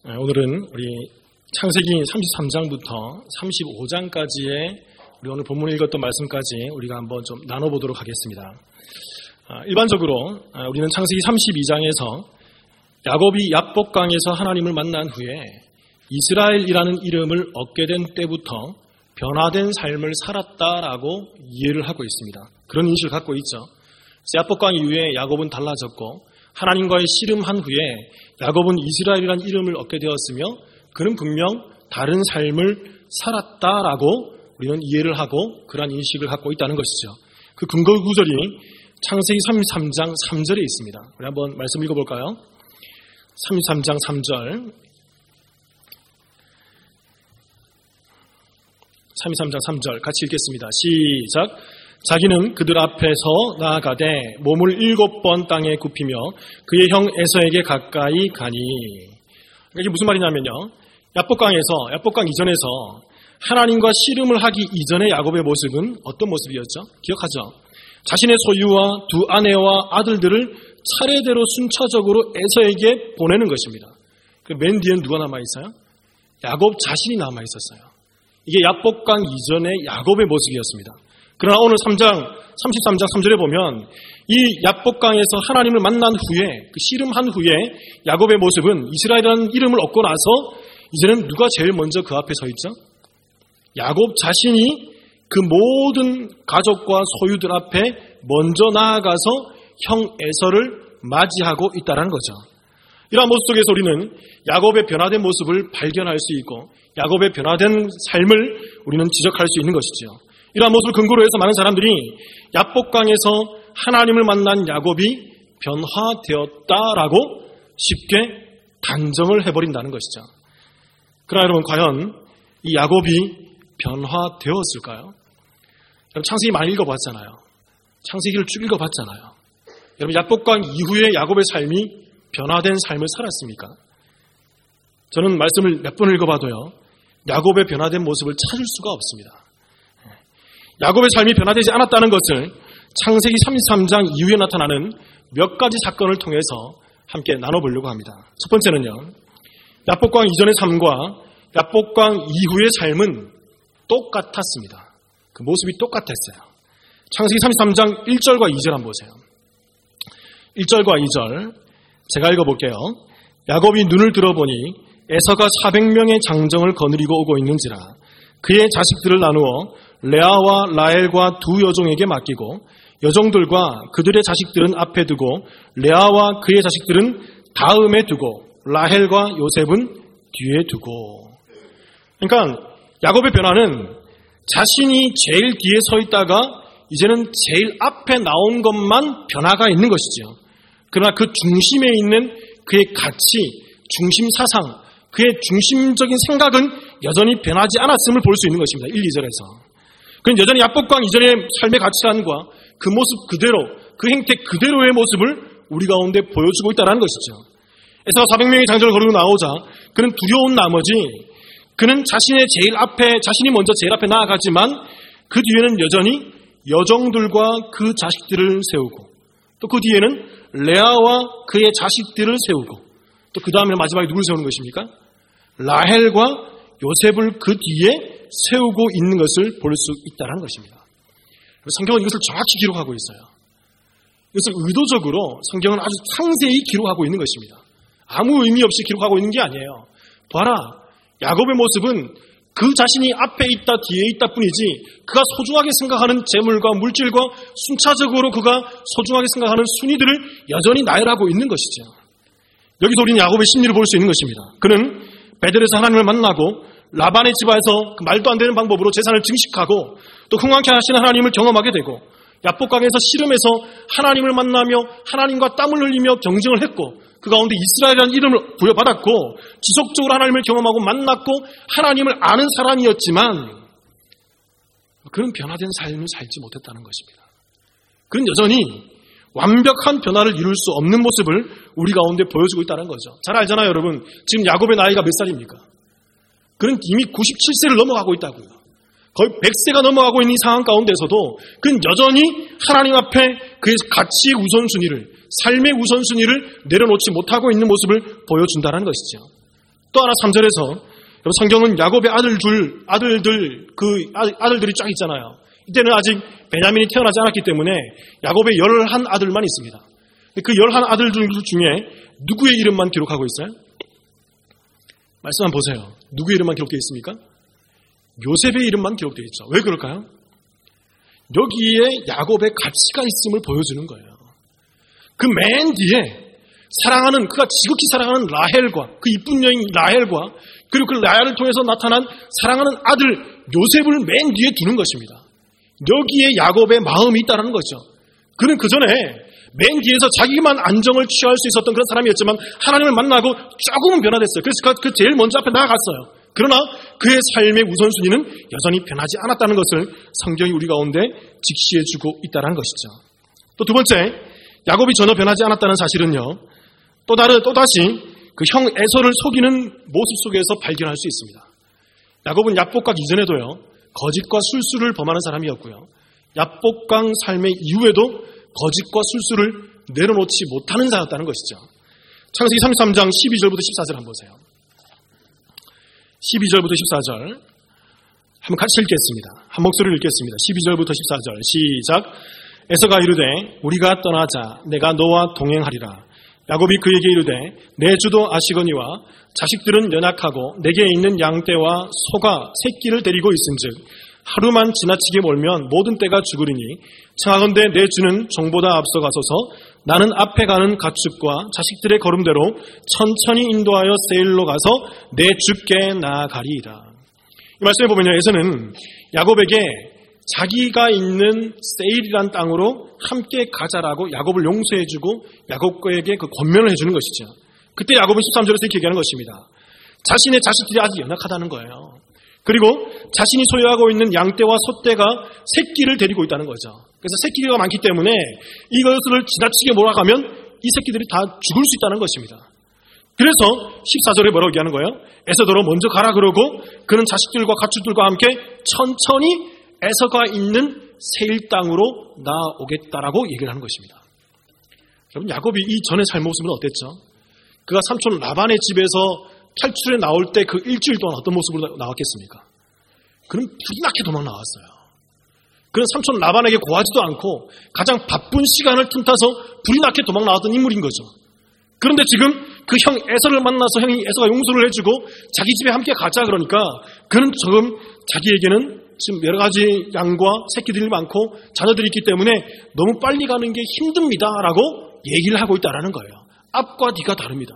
오늘은 우리 창세기 33장부터 35장까지의 우리 오늘 본문을 읽었던 말씀까지 우리가 한번 좀 나눠보도록 하겠습니다. 일반적으로 우리는 창세기 32장에서 야곱이 야복강에서 하나님을 만난 후에 이스라엘이라는 이름을 얻게 된 때부터 변화된 삶을 살았다라고 이해를 하고 있습니다. 그런 인식을 갖고 있죠. 야복강 이후에 야곱은 달라졌고 하나님과의 씨름한 후에 야곱은 이스라엘이라는 이름을 얻게 되었으며 그는 분명 다른 삶을 살았다라고 우리는 이해를 하고 그러한 인식을 갖고 있다는 것이죠. 그 근거 구절이 창세기 33장 3절에 있습니다. 우리 한번 말씀 읽어볼까요? 33장 3절 33장 3절 같이 읽겠습니다. 시작. 자기는 그들 앞에서 나아가되 몸을 7번 땅에 굽히며 그의 형 에서에게 가까이 가니. 이게 무슨 말이냐면요. 야복강 이전에서 하나님과 씨름을 하기 이전의 야곱의 모습은 어떤 모습이었죠? 기억하죠? 자신의 소유와 두 아내와 아들들을 차례대로 순차적으로 에서에게 보내는 것입니다. 맨 뒤엔 누가 남아있어요? 야곱 자신이 남아있었어요. 이게 야복강 이전의 야곱의 모습이었습니다. 그러나 오늘 33장 3절에 보면 이 야복강에서 하나님을 만난 후에 그 씨름한 후에 야곱의 모습은 이스라엘이라는 이름을 얻고 나서 이제는 누가 제일 먼저 그 앞에 서 있죠? 야곱 자신이 그 모든 가족과 소유들 앞에 먼저 나아가서 형 에서를 맞이하고 있다는 거죠. 이러한 모습 속에서 우리는 야곱의 변화된 모습을 발견할 수 있고 야곱의 변화된 삶을 우리는 지적할 수 있는 것이죠. 이러한 모습을 근거로 해서 많은 사람들이 야복강에서 하나님을 만난 야곱이 변화되었다라고 쉽게 단정을 해버린다는 것이죠. 그러나 여러분 과연 이 야곱이 변화되었을까요? 여러분 창세기 많이 읽어봤잖아요. 창세기를 쭉 읽어봤잖아요. 여러분 야복강 이후에 야곱의 삶이 변화된 삶을 살았습니까? 저는 말씀을 몇 번 읽어봐도요. 야곱의 변화된 모습을 찾을 수가 없습니다. 야곱의 삶이 변화되지 않았다는 것을 창세기 33장 이후에 나타나는 몇 가지 사건을 통해서 함께 나눠보려고 합니다. 첫 번째는요. 야복강 이전의 삶과 야복강 이후의 삶은 똑같았습니다. 그 모습이 똑같았어요. 창세기 33장 1절과 2절 한번 보세요. 1절과 2절 제가 읽어볼게요. 야곱이 눈을 들어보니 에서가 400명의 장정을 거느리고 오고 있는지라 그의 자식들을 나누어 레아와 라헬과 두 여종에게 맡기고 여종들과 그들의 자식들은 앞에 두고 레아와 그의 자식들은 다음에 두고 라헬과 요셉은 뒤에 두고. 그러니까 야곱의 변화는 자신이 제일 뒤에 서 있다가 이제는 제일 앞에 나온 것만 변화가 있는 것이죠. 그러나 그 중심에 있는 그의 가치, 중심 사상, 그의 중심적인 생각은 여전히 변하지 않았음을 볼 수 있는 것입니다. 1, 2절에서. 그는 여전히 야복강 이전의 삶의 가치관과 그 모습 그대로, 그 행태 그대로의 모습을 우리 가운데 보여주고 있다는 것이죠. 에서가 400명의 장정을 거르고 나오자 그는 두려운 나머지 그는 자신이 먼저 제일 앞에 나아가지만 그 뒤에는 여전히 여종들과 그 자식들을 세우고 또 그 뒤에는 레아와 그의 자식들을 세우고 또 그 다음에 마지막에 누굴 세우는 것입니까? 라헬과 요셉을 그 뒤에 세우고 있는 것을 볼 수 있다는 것입니다. 성경은 이것을 정확히 기록하고 있어요. 이것을 의도적으로 성경은 아주 상세히 기록하고 있는 것입니다. 아무 의미 없이 기록하고 있는 게 아니에요. 봐라, 야곱의 모습은 그 자신이 앞에 있다 뒤에 있다 뿐이지 그가 소중하게 생각하는 재물과 물질과 순차적으로 그가 소중하게 생각하는 순위들을 여전히 나열하고 있는 것이죠. 여기서 우리는 야곱의 심리를 볼 수 있는 것입니다. 그는 베델에서 하나님을 만나고 라반의 집안에서 그 말도 안 되는 방법으로 재산을 증식하고 또 흥왕케 하시는 하나님을 경험하게 되고 야복강에서 씨름해서 하나님을 만나며 하나님과 땀을 흘리며 경쟁을 했고 그 가운데 이스라엘이라는 이름을 부여받았고 지속적으로 하나님을 경험하고 만났고 하나님을 아는 사람이었지만 그는 변화된 삶을 살지 못했다는 것입니다. 그는 여전히 완벽한 변화를 이룰 수 없는 모습을 우리 가운데 보여주고 있다는 거죠. 잘 알잖아요, 여러분. 지금 야곱의 나이가 몇 살입니까? 그는 이미 97세를 넘어가고 있다고요. 거의 100세가 넘어가고 있는 이 상황 가운데서도 그는 여전히 하나님 앞에 그의 가치의 우선순위를, 삶의 우선순위를 내려놓지 못하고 있는 모습을 보여준다는 것이죠. 또 하나 3절에서 성경은 야곱의 아들들이 쫙 있잖아요. 이때는 아직 베냐민이 태어나지 않았기 때문에 야곱의 11아들만 있습니다. 그 11아들들 중에 누구의 이름만 기록하고 있어요? 말씀 한번 보세요. 누구의 이름만 기록되어 있습니까? 요셉의 이름만 기록되어 있죠. 왜 그럴까요? 여기에 야곱의 가치가 있음을 보여주는 거예요. 그 맨 뒤에 그가 지극히 사랑하는 라헬과 그 이쁜 여인 라헬과 그리고 그 라헬을 통해서 나타난 사랑하는 아들 요셉을 맨 뒤에 두는 것입니다. 여기에 야곱의 마음이 있다는 거죠. 그는 그 전에 맨 뒤에서 자기만 안정을 취할 수 있었던 그런 사람이었지만 하나님을 만나고 조금은 변화됐어요. 그래서 그 제일 먼저 앞에 나아갔어요. 그러나 그의 삶의 우선순위는 여전히 변하지 않았다는 것을 성경이 우리 가운데 직시해주고 있다는 것이죠. 또 두 번째, 야곱이 전혀 변하지 않았다는 사실은요, 또다시 그 형 에서를 속이는 모습 속에서 발견할 수 있습니다. 야곱은 야복강 이전에도요, 거짓과 술수를 범하는 사람이었고요, 야복강 삶의 이후에도 거짓과 술수를 내려놓지 못하는 자였다는 것이죠. 창세기 33장 12절부터 14절 한번 보세요. 12절부터 14절 한번 같이 읽겠습니다. 한 목소리로 읽겠습니다. 12절부터 14절 시작. 에서가 이르되 우리가 떠나자 내가 너와 동행하리라. 야곱이 그에게 이르되 내 주도 아시거니와 자식들은 연약하고 내게 있는 양떼와 소가 새끼를 데리고 있은즉 하루만 지나치게 몰면 모든 떼가 죽으리니 청하건대 내 주는 종보다 앞서가소서 나는 앞에 가는 가축과 자식들의 걸음대로 천천히 인도하여 세일로 가서 내 주께 나아가리이다. 이 말씀에 보면요, 에서는 야곱에게 자기가 있는 세일이란 땅으로 함께 가자라고 야곱을 용서해주고 야곱에게 그 권면을 해주는 것이죠. 그때 야곱은 13절에서 이렇게 얘기하는 것입니다. 자신의 자식들이 아직 연약하다는 거예요. 그리고 자신이 소유하고 있는 양떼와 소떼가 새끼를 데리고 있다는 거죠. 그래서 새끼가 많기 때문에 이것을 지나치게 몰아가면 이 새끼들이 다 죽을 수 있다는 것입니다. 그래서 14절에 뭐라고 얘기하는 거예요? 에서더러 먼저 가라 그러고 그는 자식들과 가축들과 함께 천천히 에서가 있는 세일 땅으로 나오겠다라고 얘기를 하는 것입니다. 여러분, 야곱이 이 전의 삶 모습은 어땠죠? 그가 삼촌 라반의 집에서 탈출해 나올 때 그 일주일 동안 어떤 모습으로 나왔겠습니까? 그는 불이 나게 도망 나왔어요. 그는 삼촌 라반에게 고하지도 않고 가장 바쁜 시간을 틈타서 불이 나게 도망 나왔던 인물인 거죠. 그런데 지금 그 형 에서를 만나서 형이 에서가 용서를 해주고 자기 집에 함께 가자 그러니까 그는 조금 자기에게는 지금 여러 가지 양과 새끼들이 많고 자녀들이 있기 때문에 너무 빨리 가는 게 힘듭니다라고 얘기를 하고 있다는 거예요. 앞과 뒤가 다릅니다.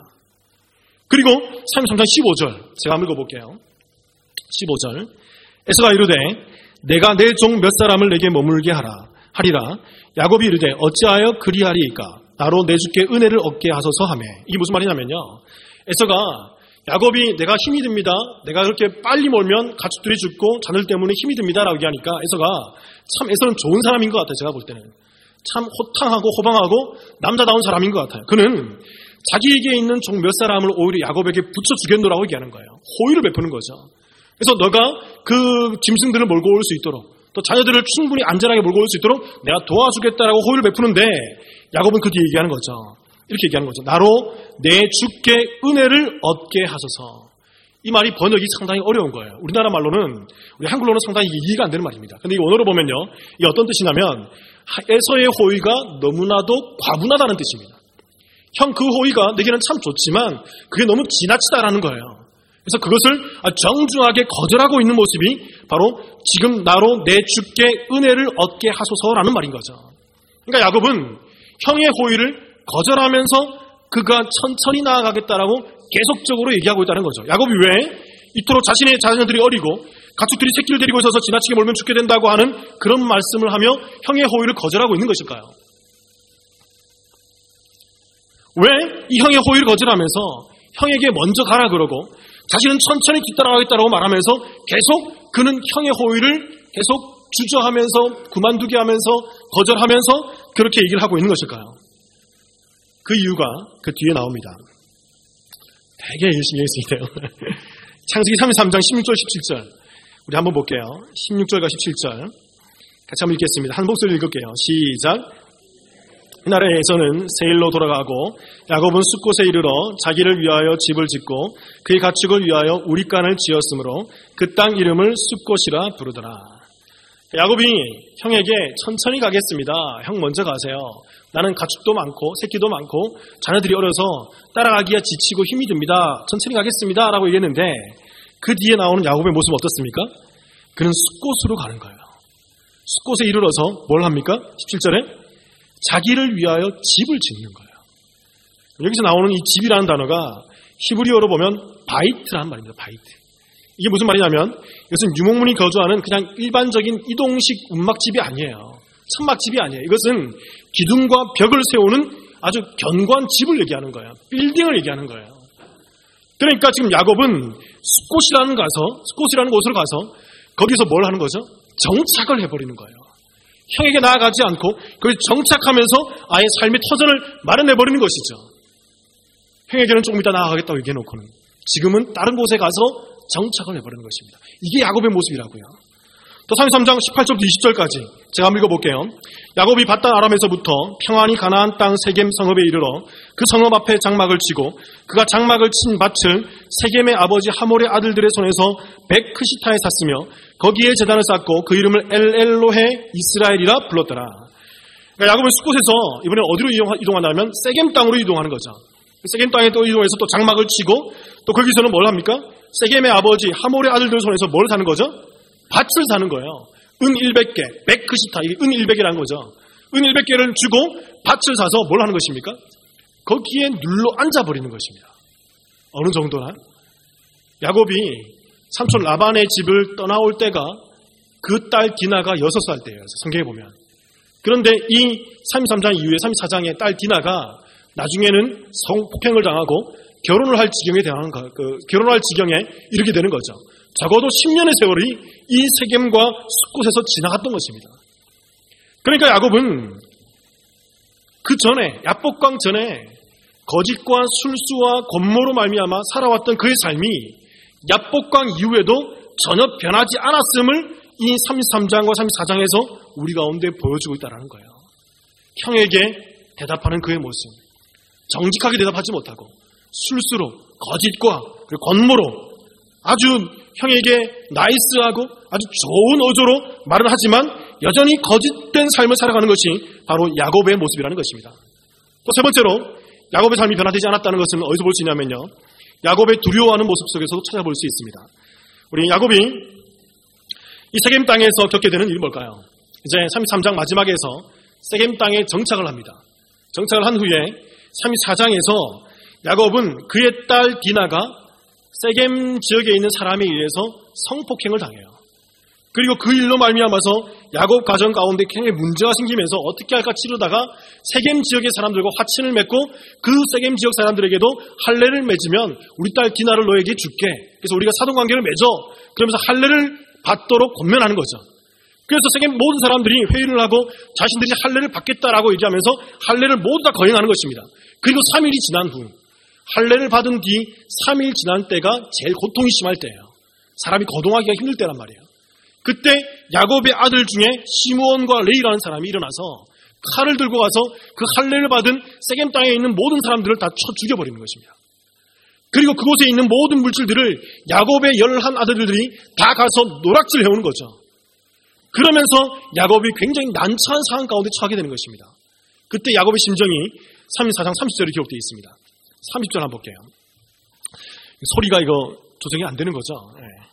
그리고 33장 15절 제가 한번 읽어볼게요. 15절 에서가 이르되 내가 내 종 몇 사람을 내게 머물게 하리라. 야곱이 이르되 어찌하여 그리하리이까 나로 내 주께 은혜를 얻게 하소서 하매. 이게 무슨 말이냐면요, 에서가 야곱이 내가 힘이 듭니다, 내가 그렇게 빨리 몰면 가축들이 죽고 자녀들 때문에 힘이 듭니다라고 얘기하니까 에서는 좋은 사람인 것 같아요. 제가 볼 때는 참 호탕하고 호방하고 남자다운 사람인 것 같아요. 그는 자기에게 있는 종 몇 사람을 오히려 야곱에게 붙여주겠노라고 얘기하는 거예요. 호의를 베푸는 거죠. 그래서 너가 그 짐승들을 몰고 올 수 있도록 또 자녀들을 충분히 안전하게 몰고 올 수 있도록 내가 도와주겠다라고 호의를 베푸는데 야곱은 그 뒤에 얘기하는 거죠. 이렇게 얘기하는 거죠. 나로 내 주께 은혜를 얻게 하소서. 이 말이 번역이 상당히 어려운 거예요. 우리나라 말로는, 우리 한글로는 상당히 이해가 안 되는 말입니다. 근데 이 원어로 보면요, 이게 어떤 뜻이냐면 에서의 호의가 너무나도 과분하다는 뜻입니다. 형, 그 호의가 내게는 참 좋지만 그게 너무 지나치다라는 거예요. 그래서 그것을 정중하게 거절하고 있는 모습이 바로 지금 나로 내 주께 은혜를 얻게 하소서라는 말인 거죠. 그러니까 야곱은 형의 호의를 거절하면서 그가 천천히 나아가겠다라고 계속적으로 얘기하고 있다는 거죠. 야곱이 왜 이토록 자신의 자녀들이 어리고 가축들이 새끼를 데리고 있어서 지나치게 몰면 죽게 된다고 하는 그런 말씀을 하며 형의 호의를 거절하고 있는 것일까요? 왜 이 형의 호의를 거절하면서 형에게 먼저 가라 그러고 자신은 천천히 뒤따라가겠다라고 말하면서 계속 그는 형의 호의를 계속 주저하면서 그만두게 하면서 거절하면서 그렇게 얘기를 하고 있는 것일까요? 그 이유가 그 뒤에 나옵니다. 되게 열심히 읽었어요. 창세기 33장 16절 17절 우리 한번 볼게요. 16절과 17절 같이 한번 읽겠습니다. 한 목소리 읽을게요. 시작. 이날에서는 세일로 돌아가고 야곱은 숫곳에 이르러 자기를 위하여 집을 짓고 그의 가축을 위하여 우릿간을 지었으므로 그 땅 이름을 숫곳이라 부르더라. 야곱이 형에게 천천히 가겠습니다. 형 먼저 가세요. 나는 가축도 많고 새끼도 많고 자녀들이 어려서 따라가기가 지치고 힘이 듭니다. 천천히 가겠습니다. 라고 얘기했는데 그 뒤에 나오는 야곱의 모습은 어떻습니까? 그는 숫곳으로 가는 거예요. 숫곳에 이르러서 뭘 합니까? 17절에 자기를 위하여 집을 짓는 거예요. 여기서 나오는 이 집이라는 단어가 히브리어로 보면 바이트라는 말입니다. 바이트. 이게 무슨 말이냐면 이것은 유목민이 거주하는 그냥 일반적인 이동식 운막집이 아니에요. 천막집이 아니에요. 이것은 기둥과 벽을 세우는 아주 견고한 집을 얘기하는 거예요. 빌딩을 얘기하는 거예요. 그러니까 지금 야곱은 숫곳이라는 곳으로 가서 거기서 뭘 하는 거죠? 정착을 해버리는 거예요. 형에게 나아가지 않고 거기 정착하면서 아예 삶의 터전을 마련해버리는 것이죠. 형에게는 조금 이따 나아가겠다고 얘기해놓고는 지금은 다른 곳에 가서 정착을 해버리는 것입니다. 이게 야곱의 모습이라고요. 또 33장 18절부터 20절까지 제가 한번 읽어볼게요. 야곱이 밧단 아람에서부터 평안히 가나안 땅 세겜 성읍에 이르러 그 성읍 앞에 장막을 치고 그가 장막을 친 밭을 세겜의 아버지 하몰의 아들들의 손에서 백크시타에 샀으며 거기에 제단을 쌓고 그 이름을 엘엘로헤 이스라엘이라 불렀더라. 그러니까 야곱은 숫곳에서 이번에 어디로 이동하냐면 세겜 땅으로 이동하는 거죠. 세겜 땅에 또 이동해서 또 장막을 치고 또 거기서는 뭘 합니까? 세겜의 아버지 하몰의 아들들 손에서 뭘 사는 거죠? 밭을 사는 거예요. 은 100개, 백크시타, 이게 은 100개라는 거죠. 은 100개를 주고 밭을 사서 뭘 하는 것입니까? 거기에 눌러 앉아버리는 것입니다. 어느 정도나? 야곱이 삼촌 라반의 집을 떠나올 때가 그 딸 디나가 6살 때예요. 성경에 보면. 그런데 이 33장 이후에 34장의 딸 디나가 나중에는 성폭행을 당하고 결혼을 할 지경에 이르게 되는 거죠. 적어도 10년의 세월이 이 세겜과 숫곳에서 지나갔던 것입니다. 그러니까 야곱은 그 전에 야복강 전에 거짓과 술수와 권모로 말미암아 살아왔던 그의 삶이 야복강 이후에도 전혀 변하지 않았음을 이 33장과 34장에서 우리 가운데 보여주고 있다는 거예요. 형에게 대답하는 그의 모습, 정직하게 대답하지 못하고 술수로 거짓과 권모로 아주 형에게 나이스하고 아주 좋은 어조로 말을 하지만 여전히 거짓된 삶을 살아가는 것이 바로 야곱의 모습이라는 것입니다. 또 세 번째로 야곱의 삶이 변화되지 않았다는 것은 어디서 볼 수 있냐면요, 야곱의 두려워하는 모습 속에서도 찾아볼 수 있습니다. 우리 야곱이 이 세겜 땅에서 겪게 되는 일이 뭘까요? 이제 33장 마지막에서 세겜 땅에 정착을 합니다. 정착을 한 후에 34장에서 야곱은 그의 딸 디나가 세겜 지역에 있는 사람에 의해서 성폭행을 당해요. 그리고 그 일로 말미암아서 야곱 가정 가운데 굉장히 문제가 생기면서 어떻게 할까 치르다가 세겜 지역의 사람들과 화친을 맺고 그 세겜 지역 사람들에게도 할례를 맺으면 우리 딸 디나를 너에게 줄게. 그래서 우리가 사돈관계를 맺어. 그러면서 할례를 받도록 권면하는 거죠. 그래서 세겜 모든 사람들이 회의를 하고 자신들이 할례를 받겠다라고 얘기하면서 할례를 모두 다 거행하는 것입니다. 그리고 3일이 지난 후 할례를 받은 뒤 3일 지난 때가 제일 고통이 심할 때예요. 사람이 거동하기가 힘들 때란 말이에요. 그때 야곱의 아들 중에 시므온과 레이라는 사람이 일어나서 칼을 들고 가서 그 할례를 받은 세겜 땅에 있는 모든 사람들을 다 쳐 죽여버리는 것입니다. 그리고 그곳에 있는 모든 물질들을 야곱의 11 아들들이 다 가서 노략질 해오는 거죠. 그러면서 야곱이 굉장히 난처한 상황 가운데 처하게 되는 것입니다. 그때 야곱의 심정이 34장 30절에 기록되어 있습니다. 30절 한번 볼게요. 소리가 이거 조정이 안 되는 거죠.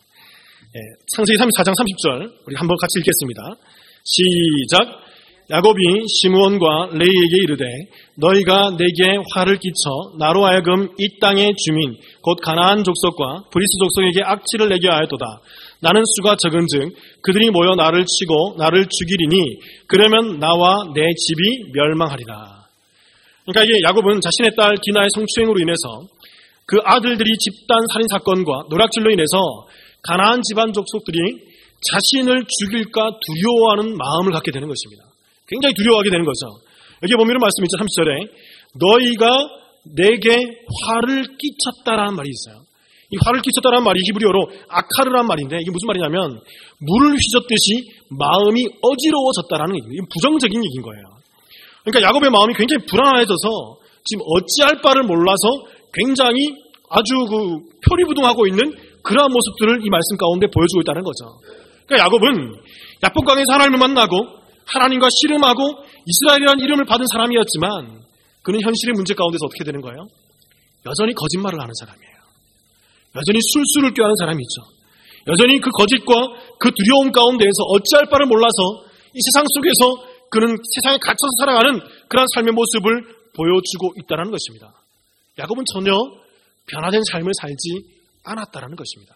창세기 34장 30절 우리 한번 같이 읽겠습니다. 시작. 야곱이 시므온과 레이에게 이르되 너희가 내게 화를 끼쳐 나로 하여금 이 땅의 주민 곧 가나안 족속과 브리스 족속에게 악취를 내게 하였도다. 나는 수가 적은즉 그들이 모여 나를 치고 나를 죽이리니 그러면 나와 내 집이 멸망하리라. 그러니까 이게 야곱은 자신의 딸 디나의 성추행으로 인해서 그 아들들이 집단 살인 사건과 노략질로 인해서 가나안 집안 족속들이 자신을 죽일까 두려워하는 마음을 갖게 되는 것입니다. 굉장히 두려워하게 되는 거죠. 여기 보면 말씀이 있죠. 30절에 너희가 내게 화를 끼쳤다라는 말이 있어요. 이 화를 끼쳤다라는 말이 히브리어로 아카르란 말인데 이게 무슨 말이냐면 물을 휘젓듯이 마음이 어지러워졌다라는 얘기예요. 이게 부정적인 얘기인 거예요. 그러니까 야곱의 마음이 굉장히 불안해져서 지금 어찌할 바를 몰라서 굉장히 아주 표리부동하고 있는 그러한 모습들을 이 말씀 가운데 보여주고 있다는 거죠. 그러니까 야곱은 야복강에서 하나님을 만나고 하나님과 씨름하고 이스라엘이라는 이름을 받은 사람이었지만 그는 현실의 문제 가운데서 어떻게 되는 거예요? 여전히 거짓말을 하는 사람이에요. 여전히 술수를 꾀하는 사람이죠. 여전히 그 거짓과 그 두려움 가운데에서 어찌할 바를 몰라서 이 세상 속에서 그는 세상에 갇혀서 살아가는 그런 삶의 모습을 보여주고 있다는 것입니다. 야곱은 전혀 변화된 삶을 살지 않았다는 것입니다.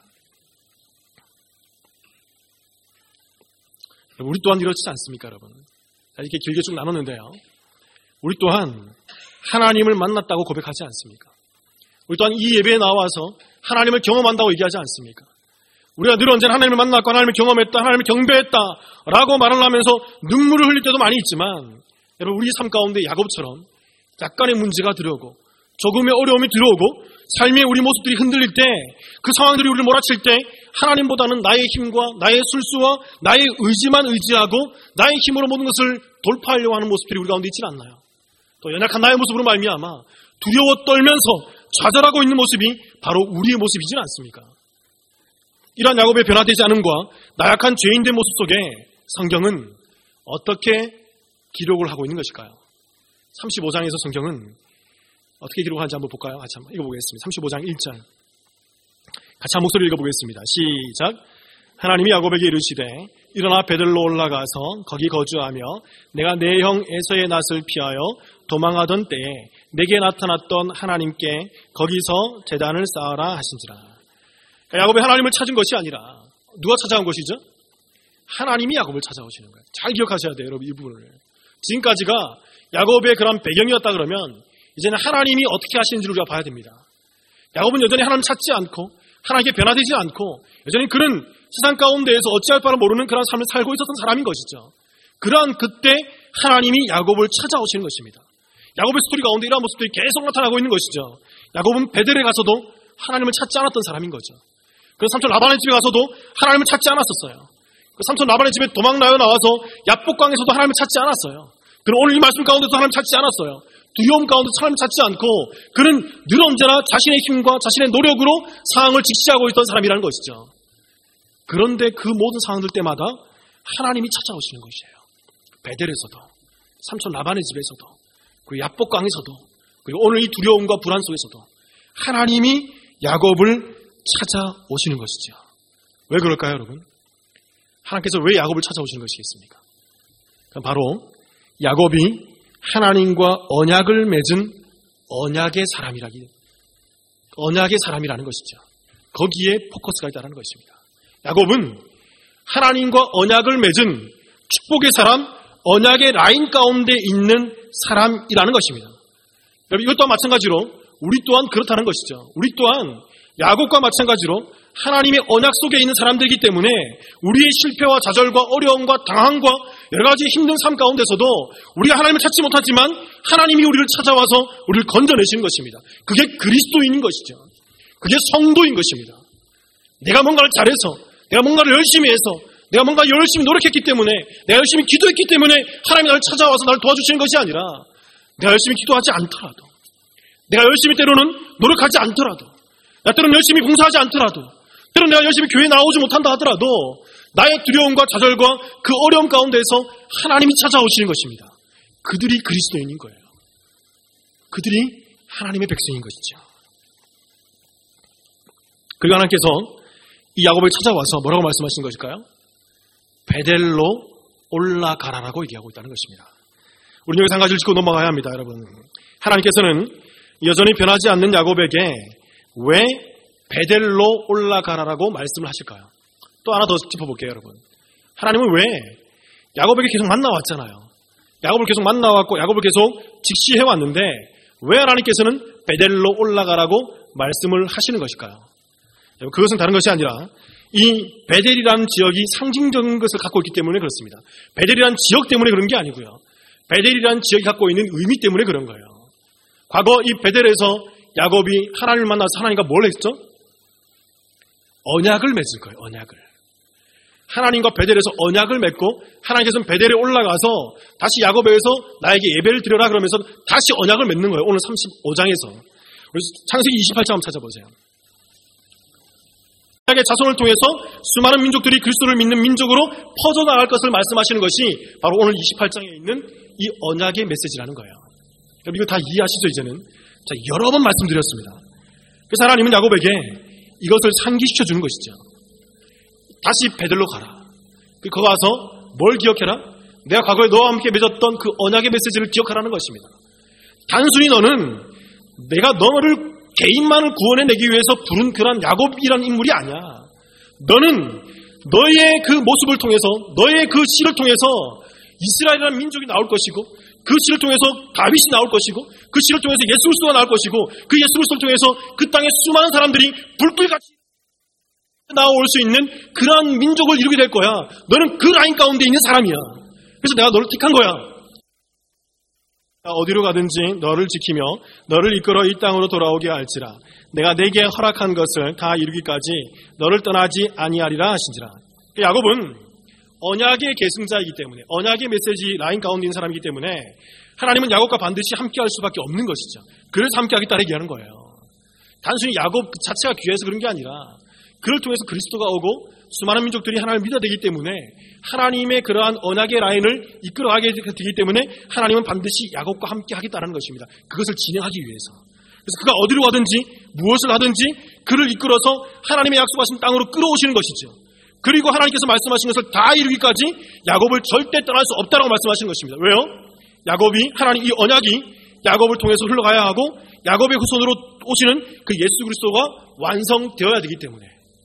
우리 또한 이렇지 않습니까, 여러분? 이렇게 길게 쭉 나눴는데요. 우리 또한 하나님을 만났다고 고백하지 않습니까? 우리 또한 이 예배에 나와서 하나님을 경험한다고 얘기하지 않습니까? 우리가 늘 언제나 하나님을 만났고 하나님을 경험했다, 하나님을 경배했다 라고 말을 하면서 눈물을 흘릴 때도 많이 있지만 여러분 우리 삶 가운데 야곱처럼 약간의 문제가 들어오고 조금의 어려움이 들어오고 삶의 우리 모습들이 흔들릴 때 그 상황들이 우리를 몰아칠 때 하나님보다는 나의 힘과 나의 술수와 나의 의지만 의지하고 나의 힘으로 모든 것을 돌파하려고 하는 모습들이 우리 가운데 있지는 않나요? 또 연약한 나의 모습으로 말미암아 두려워 떨면서 좌절하고 있는 모습이 바로 우리의 모습이진 않습니까? 이러한 야곱의 변화되지 않음과 나약한 죄인된 모습 속에 성경은 어떻게 기록을 하고 있는 것일까요? 35장에서 성경은 어떻게 기록하는지 한번 볼까요? 같이 한번 읽어보겠습니다. 35장 1절 같이 한 목소리 읽어보겠습니다. 시작. 하나님이 야곱에게 이르시되 일어나 베들로 올라가서 거기 거주하며 내가 내 형 에서의 낯을 피하여 도망하던 때에 내게 나타났던 하나님께 거기서 제단을 쌓아라 하신지라. 야곱이 하나님을 찾은 것이 아니라 누가 찾아온 것이죠? 하나님이 야곱을 찾아오시는 거예요. 잘 기억하셔야 돼요, 여러분 이 부분을. 지금까지가 야곱의 그런 배경이었다 그러면 이제는 하나님이 어떻게 하시는지를 우리가 봐야 됩니다. 야곱은 여전히 하나님을 찾지 않고 하나님께 변화되지 않고 여전히 그는 세상 가운데에서 어찌할 바를 모르는 그런 삶을 살고 있었던 사람인 것이죠. 그러한 그때 하나님이 야곱을 찾아오시는 것입니다. 야곱의 스토리 가운데 이러한 모습들이 계속 나타나고 있는 것이죠. 야곱은 베델에 가서도 하나님을 찾지 않았던 사람인 거죠. 그래서 삼촌 라반의 집에 가서도 하나님을 찾지 않았었어요. 삼촌 라반의 집에 도망나여 나와서 야복강에서도 하나님을 찾지 않았어요. 그는 오늘 이 말씀 가운데서 하나님을 찾지 않았어요. 두려움 가운데서 하나님을 찾지 않고 그는 늘 언제나 자신의 힘과 자신의 노력으로 상황을 직시하고 있던 사람이라는 것이죠. 그런데 그 모든 상황들 때마다 하나님이 찾아오시는 것이에요. 베델에서도 삼촌 라반의 집에서도 그리고 야복강에서도 그리고 오늘 이 두려움과 불안 속에서도 하나님이 야곱을 찾아오시는 것이죠. 왜 그럴까요, 여러분? 하나님께서 왜 야곱을 찾아오시는 것이겠습니까? 바로 야곱이 하나님과 언약을 맺은 언약의 사람이라는 것이죠. 거기에 포커스가 있다는 것입니다. 야곱은 하나님과 언약을 맺은 축복의 사람, 언약의 라인 가운데 있는 사람이라는 것입니다. 여러분 이것 또한 마찬가지로 우리 또한 그렇다는 것이죠. 우리 또한 야곱과 마찬가지로 하나님의 언약 속에 있는 사람들이기 때문에 우리의 실패와 좌절과 어려움과 당함과 여러 가지 힘든 삶 가운데서도 우리가 하나님을 찾지 못하지만 하나님이 우리를 찾아와서 우리를 건져내시는 것입니다. 그게 그리스도인인 것이죠. 그게 성도인 것입니다. 내가 뭔가를 잘해서 내가 뭔가를 열심히 해서 내가 뭔가 열심히 노력했기 때문에 내가 열심히 기도했기 때문에 하나님이 나를 찾아와서 나를 도와주시는 것이 아니라 내가 열심히 기도하지 않더라도 내가 열심히 때로는 노력하지 않더라도 나 때로는 열심히 봉사하지 않더라도 때로는 내가 열심히 교회에 나오지 못한다 하더라도 나의 두려움과 좌절과 그 어려움 가운데서 하나님이 찾아오시는 것입니다. 그들이 그리스도인인 거예요. 그들이 하나님의 백성인 것이죠. 그리고 하나님께서 이 야곱을 찾아와서 뭐라고 말씀하신 것일까요? 베델로 올라가라라고 얘기하고 있다는 것입니다. 우리는 여기서 한 가지를 짚고 넘어가야 합니다, 여러분. 하나님께서는 여전히 변하지 않는 야곱에게 왜 베델로 올라가라라고 말씀을 하실까요? 또 하나 더 짚어볼게요, 여러분. 하나님은 왜 야곱에게 계속 만나왔잖아요. 야곱을 계속 만나왔고 야곱을 계속 직시해왔는데 왜 하나님께서는 베델로 올라가라고 말씀을 하시는 것일까요? 그것은 다른 것이 아니라 이 베델이라는 지역이 상징적인 것을 갖고 있기 때문에 그렇습니다. 베델이라는 지역 때문에 그런 게 아니고요. 베델이라는 지역이 갖고 있는 의미 때문에 그런 거예요. 과거 이 베델에서 야곱이 하나님을 만나서 하나님과 뭘 했죠? 언약을 맺을 거예요. 언약을. 하나님과 베델에서 언약을 맺고 하나님께서는 베델에 올라가서 다시 야고보에서 나에게 예배를 드려라 그러면서 다시 언약을 맺는 거예요. 오늘 35장에서. 창세기 28장 한번 찾아보세요. 언약의 자손을 통해서 수많은 민족들이 그리스도를 믿는 민족으로 퍼져나갈 것을 말씀하시는 것이 바로 오늘 28장에 있는 이 언약의 메시지라는 거예요. 여러분 이거 다 이해하시죠 이제는? 자, 여러 번 말씀드렸습니다. 그래서 하나님은 야곱에게 이것을 상기시켜 주는 것이죠. 다시 베들로 가라. 거기 가서 뭘 기억해라? 내가 과거에 너와 함께 맺었던 그 언약의 메시지를 기억하라는 것입니다. 단순히 너는 내가 너를 개인만을 구원해내기 위해서 부른 그런 야곱이라는 인물이 아니야. 너는 너의 그 모습을 통해서 너의 그 씨를 통해서 이스라엘이라는 민족이 나올 것이고 그 씨를 통해서 다윗이 나올 것이고 그 씨를 통해서 예수 그리스도가 나올 것이고 그 예수 그리스도를 통해서 그 땅의 수많은 사람들이 불길같이 나올 수 있는 그러한 민족을 이루게 될 거야. 너는 그 라인 가운데 있는 사람이야. 그래서 내가 너를 택한 거야. 어디로 가든지 너를 지키며 너를 이끌어 이 땅으로 돌아오게 할지라. 내가 내게 허락한 것을 다 이루기까지 너를 떠나지 아니하리라 하신지라. 야곱은 언약의 계승자이기 때문에 언약의 메시지 라인 가운데 있는 사람이기 때문에 하나님은 야곱과 반드시 함께할 수밖에 없는 것이죠. 그래서 함께하겠다는 얘기하는 거예요. 단순히 야곱 자체가 귀해서 그런 게 아니라 그를 통해서 그리스도가 오고 수많은 민족들이 하나님을 믿어야 되기 때문에 하나님의 그러한 언약의 라인을 이끌어가게 되기 때문에 하나님은 반드시 야곱과 함께 하겠다는 것입니다. 그것을 진행하기 위해서. 그래서 그가 어디로 가든지 무엇을 하든지 그를 이끌어서 하나님의 약속하신 땅으로 끌어오시는 것이죠. 그리고 하나님께서 말씀하신 것을 다 이루기까지 야곱을 절대 떠날 수 없다라고 말씀하시는 것입니다. 왜요? 야곱이 하나님 이 언약이 야곱을 통해서 흘러가야 하고 야곱의 후손으로 오시는 그 예수 그리스도가 완성되어야 되기 때문에.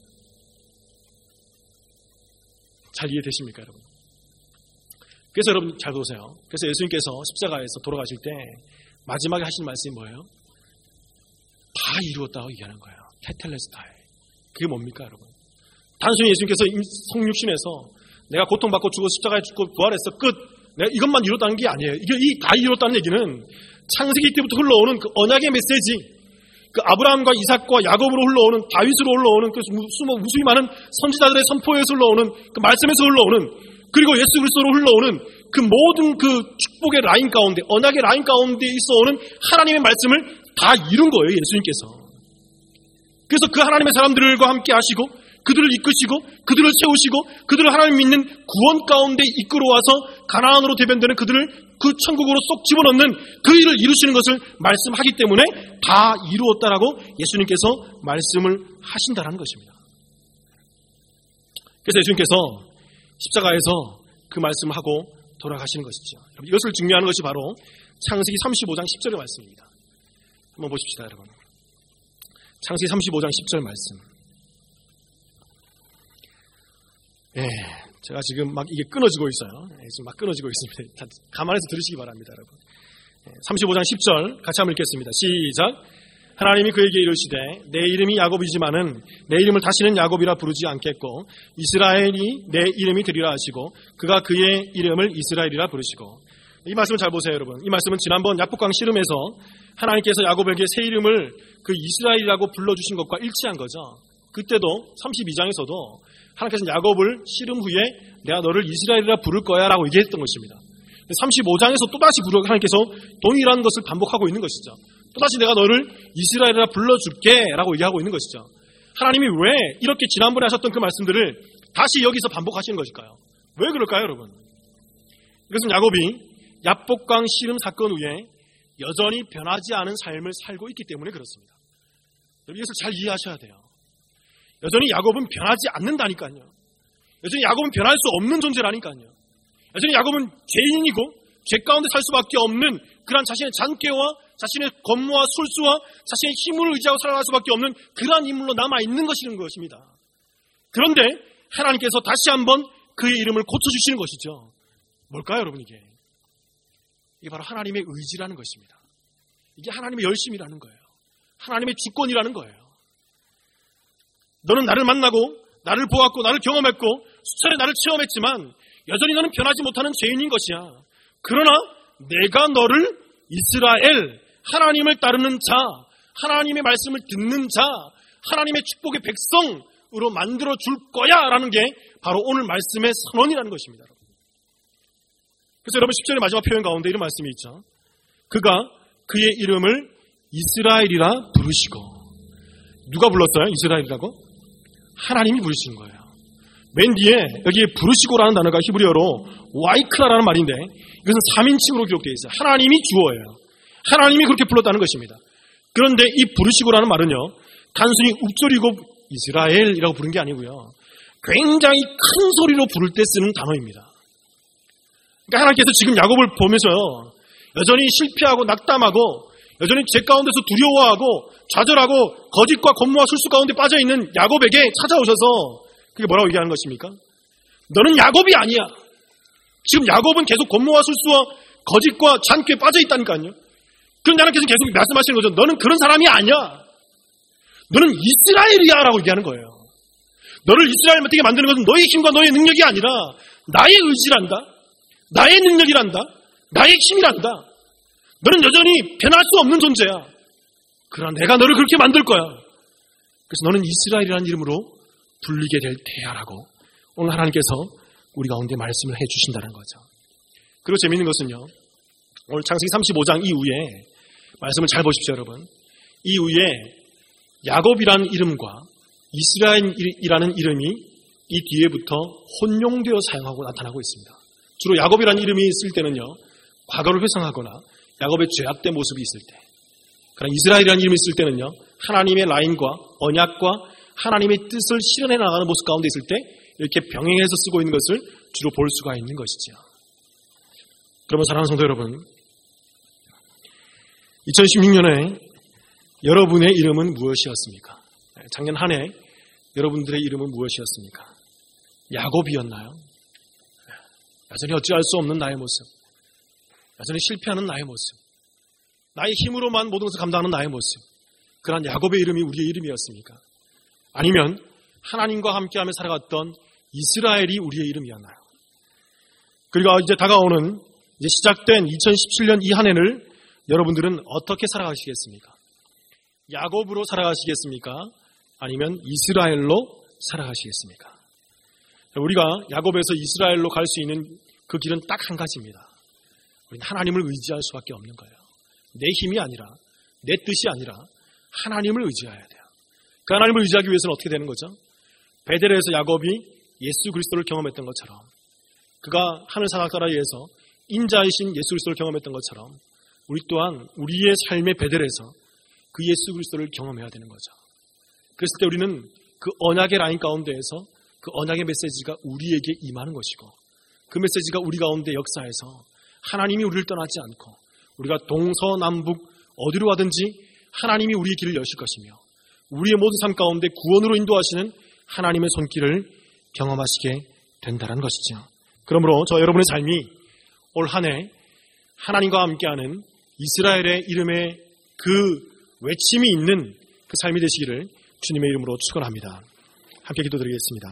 잘 이해되십니까, 여러분? 그래서 여러분 잘 보세요. 그래서 예수님께서 십자가에서 돌아가실 때 마지막에 하신 말씀이 뭐예요? 다 이루었다고 얘기하는 거예요. 테텔레스타이. 그게 뭡니까, 여러분? 단순히 예수님께서 성육신에서 내가 고통받고 죽어 십자가에 죽고 부활했어. 끝. 내가 이것만 이뤘다는 게 아니에요. 이게 다 이뤘다는 얘기는 창세기 때부터 흘러오는 그 언약의 메시지, 그 아브라함과 이삭과 야곱으로 흘러오는 다윗으로 흘러오는 그 무수히 많은 선지자들의 선포에서 흘러오는 그 말씀에서 흘러오는 그리고 예수 그리스도로 흘러오는 그 모든 그 축복의 라인 가운데 언약의 라인 가운데 있어오는 하나님의 말씀을 다 이룬 거예요. 예수님께서. 그래서 그 하나님의 사람들과 함께 하시고 그들을 이끄시고 그들을 세우시고 그들을 하나님 믿는 구원 가운데 이끌어와서 가나안으로 대변되는 그들을 그 천국으로 쏙 집어넣는 그 일을 이루시는 것을 말씀하기 때문에 다 이루었다라고 예수님께서 말씀을 하신다라는 것입니다. 그래서 예수님께서 십자가에서 그 말씀을 하고 돌아가시는 것이죠. 이것을 증명하는 것이 바로 창세기 35장 10절의 말씀입니다. 한번 보십시다, 여러분. 창세기 35장 10절 말씀. 예, 제가 지금 막 이게 끊어지고 있어요. 지금 막 끊어지고 있습니다. 가만히서 들으시기 바랍니다, 여러분. 35장 10절 같이 한번 읽겠습니다. 시작. 하나님이 그에게 이르시되 내 이름이 야곱이지만은 내 이름을 다시는 야곱이라 부르지 않겠고 이스라엘이 내 이름이 되리라 하시고 그가 그의 이름을 이스라엘이라 부르시고. 이 말씀을 잘 보세요, 여러분. 이 말씀은 지난번 야복강 씨름에서 하나님께서 야곱에게 새 이름을 그 이스라엘이라고 불러주신 것과 일치한 거죠. 그때도 32장에서도 하나님께서는 야곱을 씨름 후에 내가 너를 이스라엘이라 부를 거야 라고 얘기했던 것입니다. 35장에서 또다시 하나님께서 동일한 것을 반복하고 있는 것이죠. 또다시 내가 너를 이스라엘이라 불러줄게 라고 얘기하고 있는 것이죠. 하나님이 왜 이렇게 지난번에 하셨던 그 말씀들을 다시 여기서 반복하시는 것일까요? 왜 그럴까요, 여러분? 이것은 야곱이 야복강 씨름 사건 후에 여전히 변하지 않은 삶을 살고 있기 때문에 그렇습니다. 이것을 잘 이해하셔야 돼요. 여전히 야곱은 변하지 않는다니까요. 여전히 야곱은 변할 수 없는 존재라니까요. 여전히 야곱은 죄인이고 죄 가운데 살 수밖에 없는 그런 자신의 잔꾀와 자신의 권모와 술수와 자신의 힘을 의지하고 살아갈 수밖에 없는 그러한 인물로 남아있는 것입니다. 그런데 하나님께서 다시 한번 그의 이름을 고쳐주시는 것이죠. 뭘까요, 여러분? 이게 바로 하나님의 의지라는 것입니다. 이게 하나님의 열심이라는 거예요. 하나님의 주권이라는 거예요. 너는 나를 만나고 나를 보았고 나를 경험했고 수차례 나를 체험했지만 여전히 너는 변하지 못하는 죄인인 것이야. 그러나 내가 너를 이스라엘, 하나님을 따르는 자, 하나님의 말씀을 듣는 자, 하나님의 축복의 백성으로 으로 만들어 줄 거야 라는 게 바로 오늘 말씀의 선언이라는 것입니다. 그래서 여러분 10절의 마지막 표현 가운데 이런 말씀이 있죠. 그가 그의 이름을 이스라엘이라 부르시고. 누가 불렀어요? 이스라엘이라고? 하나님이 부르시는 거예요. 맨 뒤에 여기에 부르시고라는 단어가 히브리어로 와이크라라는 말인데 이것은 3인칭으로 기록되어 있어요. 하나님이 주어예요. 하나님이 그렇게 불렀다는 것입니다. 그런데 이 부르시고라는 말은요, 단순히 욱조리고 이스라엘이라고 부른 게 아니고요, 굉장히 큰 소리로 부를 때 쓰는 단어입니다. 그러니까 하나님께서 지금 야곱을 보면서요, 여전히 실패하고 낙담하고 여전히 죄 가운데서 두려워하고 좌절하고 거짓과 권모와 술수 가운데 빠져있는 야곱에게 찾아오셔서 그게 뭐라고 얘기하는 것입니까? 너는 야곱이 아니야. 지금 야곱은 계속 권모와 술수와 거짓과 잔꾀에 빠져있다니까요. 그런데 하나님께서 계속 말씀하시는 거죠. 너는 그런 사람이 아니야. 너는 이스라엘이야 라고 얘기하는 거예요. 너를 이스라엘 되게 만드는 것은 너의 힘과 너의 능력이 아니라 나의 의지란다. 나의 능력이란다. 나의 힘이란다. 너는 여전히 변할 수 없는 존재야. 그러나 내가 너를 그렇게 만들 거야. 그래서 너는 이스라엘이라는 이름으로 불리게 될 테야라고 오늘 하나님께서 우리 가운데 말씀을 해주신다는 거죠. 그리고 재미있는 것은요, 오늘 창세기 35장 이후에 말씀을 잘 보십시오 여러분. 이후에 야곱이라는 이름과 이스라엘이라는 이름이 이 뒤에부터 혼용되어 사용하고 나타나고 있습니다. 주로 야곱이라는 이름이 있을 때는요, 과거를 회상하거나 야곱의 죄악된 모습이 있을 때, 그러나 이스라엘이라는 이름이 있을 때는요, 하나님의 라인과 언약과 하나님의 뜻을 실현해 나가는 모습 가운데 있을 때 이렇게 병행해서 쓰고 있는 것을 주로 볼 수가 있는 것이죠. 그러면 사랑하는 성도 여러분, 2016년에 여러분의 이름은 무엇이었습니까? 작년 한 해 여러분들의 이름은 무엇이었습니까? 야곱이었나요? 여전히 어찌할 수 없는 나의 모습, 여전히 실패하는 나의 모습, 나의 힘으로만 모든 것을 감당하는 나의 모습, 그러한 야곱의 이름이 우리의 이름이었습니까? 아니면 하나님과 함께하며 살아갔던 이스라엘이 우리의 이름이었나요? 그리고 이제 다가오는 이제 시작된 2017년 이 한 해를 여러분들은 어떻게 살아가시겠습니까? 야곱으로 살아가시겠습니까? 아니면 이스라엘로 살아가시겠습니까? 우리가 야곱에서 이스라엘로 갈 수 있는 그 길은 딱 한 가지입니다. 우리는 하나님을 의지할 수밖에 없는 거예요. 내 힘이 아니라, 내 뜻이 아니라 하나님을 의지해야 돼요. 그 하나님을 의지하기 위해서는 어떻게 되는 거죠? 베델에서 야곱이 예수 그리스도를 경험했던 것처럼, 그가 하늘 사각다리에서 인자이신 예수 그리스도를 경험했던 것처럼 우리 또한 우리의 삶의 베델에서 그 예수 그리스도를 경험해야 되는 거죠. 그랬을 때 우리는 그 언약의 라인 가운데에서 그 언약의 메시지가 우리에게 임하는 것이고, 그 메시지가 우리 가운데 역사해서 하나님이 우리를 떠나지 않고 우리가 동서남북 어디로 가든지 하나님이 우리의 길을 여실 것이며 우리의 모든 삶 가운데 구원으로 인도하시는 하나님의 손길을 경험하시게 된다는 것이죠. 그러므로 저 여러분의 삶이 올 한 해 하나님과 함께하는 이스라엘의 이름의 그 외침이 있는 그 삶이 되시기를 주님의 이름으로 축원합니다. 함께 기도드리겠습니다.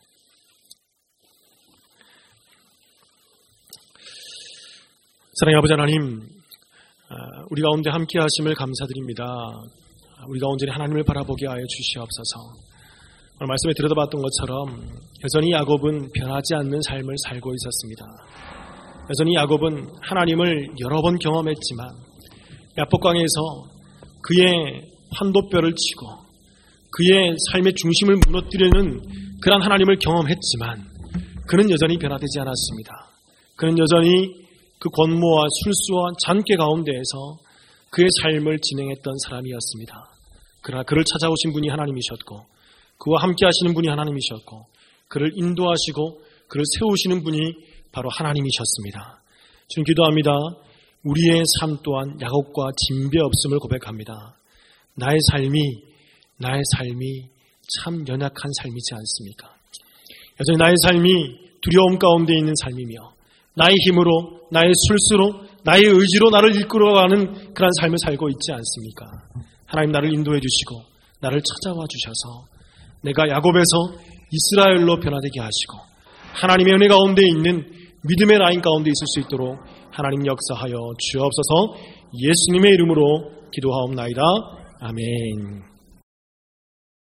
사랑의 아버지 하나님, 우리 가운데 함께 하심을 감사드립니다. 우리가 온전히 하나님을 바라보게 하여 주시옵소서. 오늘 말씀에 들여다봤던 것처럼 여전히 야곱은 변하지 않는 삶을 살고 있었습니다. 여전히 야곱은 하나님을 여러 번 경험했지만 야복강에서 그의 환도뼈를 치고 그의 삶의 중심을 무너뜨리는 그런 하나님을 경험했지만 그는 여전히 변화되지 않았습니다. 그는 여전히 그 권모와 술수와 잔꾀 가운데에서 그의 삶을 진행했던 사람이었습니다. 그러나 그를 찾아오신 분이 하나님이셨고 그와 함께 하시는 분이 하나님이셨고 그를 인도하시고 그를 세우시는 분이 바로 하나님이셨습니다. 주님 기도합니다. 우리의 삶 또한 야곱과 진배 없음을 고백합니다. 나의 삶이 참 연약한 삶이지 않습니까? 여전히 나의 삶이 두려움 가운데 있는 삶이며 나의 힘으로, 나의 술수로, 나의 의지로 나를 이끌어가는 그런 삶을 살고 있지 않습니까? 하나님 나를 인도해 주시고 나를 찾아와 주셔서 내가 야곱에서 이스라엘로 변화되게 하시고 하나님의 은혜 가운데 있는 믿음의 라인 가운데 있을 수 있도록 하나님 역사하여 주옵소서. 예수님의 이름으로 기도하옵나이다. 아멘.